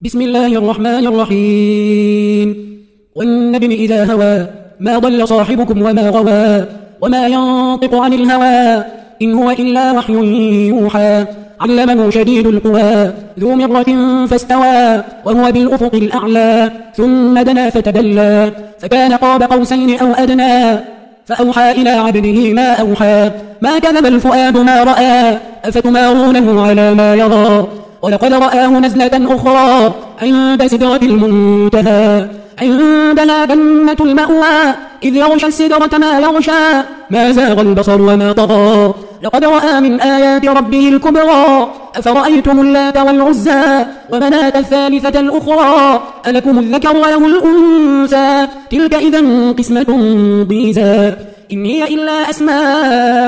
بسم الله الرحمن الرحيم والنجم إذا هوى ما ضل صاحبكم وما غوى وما ينطق عن الهوى إن هو إلا وحي يوحى علمه شديد القوى ذو مرة فاستوى وهو بالأفق الأعلى ثم دنا فتدلى فكان قاب قوسين أو أدنى فأوحى إلى عبده ما أوحى ما كذب الفؤاد ما رأى أفتمارونه على ما يرى ولقد رآه نزلة أخرى عند سدرة المنتهى عندها جنة المأوى إذ يغشى السدرة ما يغشى ما زاغ البصر وما طغى لقد رأى من آيات ربه الكبرى أفرأيتم اللات والعزى ومناة الثالثة الأخرى ألكم الذكر وله الأنثى تلك إذا قسمة ضيزى إن هي إلا أسماء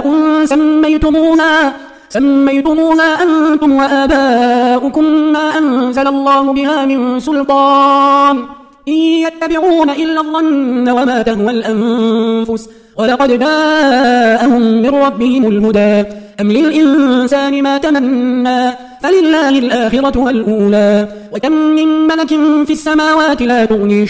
سميتموها أنتم وآباؤكم ما أنزل الله بها من سلطان إن يتبعون إلا الظن وما تهوى الأنفس ولقد جاءهم من ربهم الهدى أم للإنسان ما تمنى فلله الآخرة والأولى وكم من ملك في السماوات لا تغني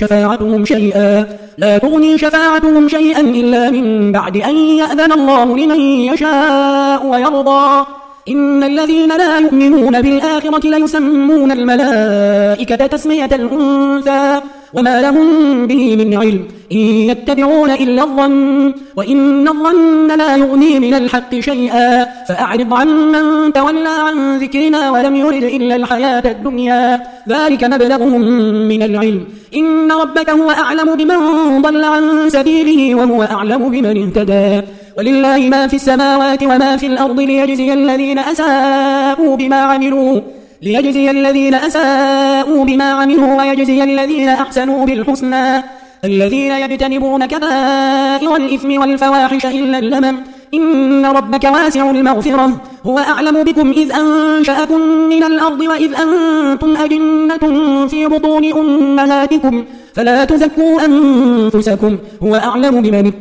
شفاعتهم شيئا إلا من بعد أن يأذن الله لمن يشاء ويرضى إن الذين لا يؤمنون بالآخرة ليسمون الملائكة تسمية الأنثى وما لهم به من علم إن يتبعون إلا الظن وإن الظن لا يغني من الحق شيئا فأعرض عن من تولى عن ذكرنا ولم يرد إلا الحياة الدنيا ذلك مبلغهم من العلم إن ربك هو أعلم بمن ضل عن سبيله وهو أعلم بمن اهتدى ولله ما في السماوات وما في الأرض ليجزي الذين أساءوا بما عملوا ويجزي الذين أحسنوا بالحسنى الذين يجتنبون كبائر الإثم والفواحش إلا اللمم إن ربك واسع المغفرة هو أعلم بكم إذ أنشأكم من الأرض وإذ أنتم أجنة في بطون أمهاتكم فلا تزكوا أنفسكم هو أعلم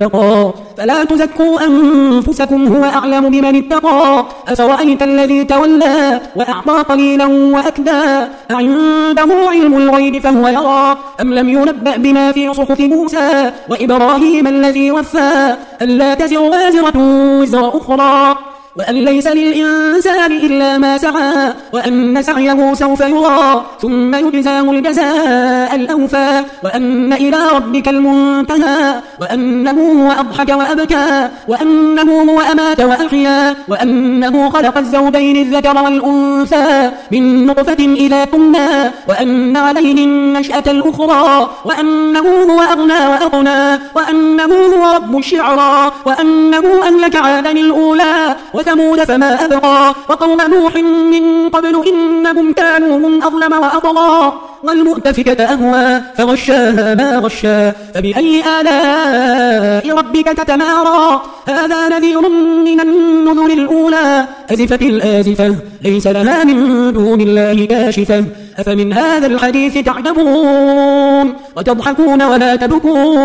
بمن اتقى أفرأيت الذي تولى وأعطى قليلا وأكدى أعنده علم الغيب فهو يرى أم لم ينبأ بما في صحف موسى وإبراهيم الذي وفى ألا تزر وازرة وزر أخرى وأن ليس للإنسان إلا ما سعى وأن سعيه سوف يرى ثم يجزاه الجزاء الأوفى وأن إلى ربك المنتهى وأنه هو أضحك وأبكى وأنه هو أمات وأحيا وأنه خلق الزوجين الذكر والأنثى من نطفة إذا تمنى وأن عليه النشأة الأخرى وأنه هو أغنى وأقنى وأنه هو رب الشعرى وأنه أهلك عادا الأولى وثمود فما أبقى وقوم نوح من قبل إنهم كانوا هم أظلم وأطغى والمؤتفكة أهوى فغشاها ما غشى فبأي آلاء ربك تتمارى هذا نذير من النذر الأولى أزفت الآزفة ليس لها من دون الله كاشفة أفمن هذا الحديث تعجبون وتضحكون ولا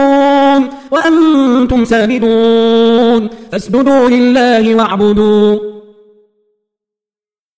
تبكون وأنتم سامدون فاسجدوا لله واعبدوا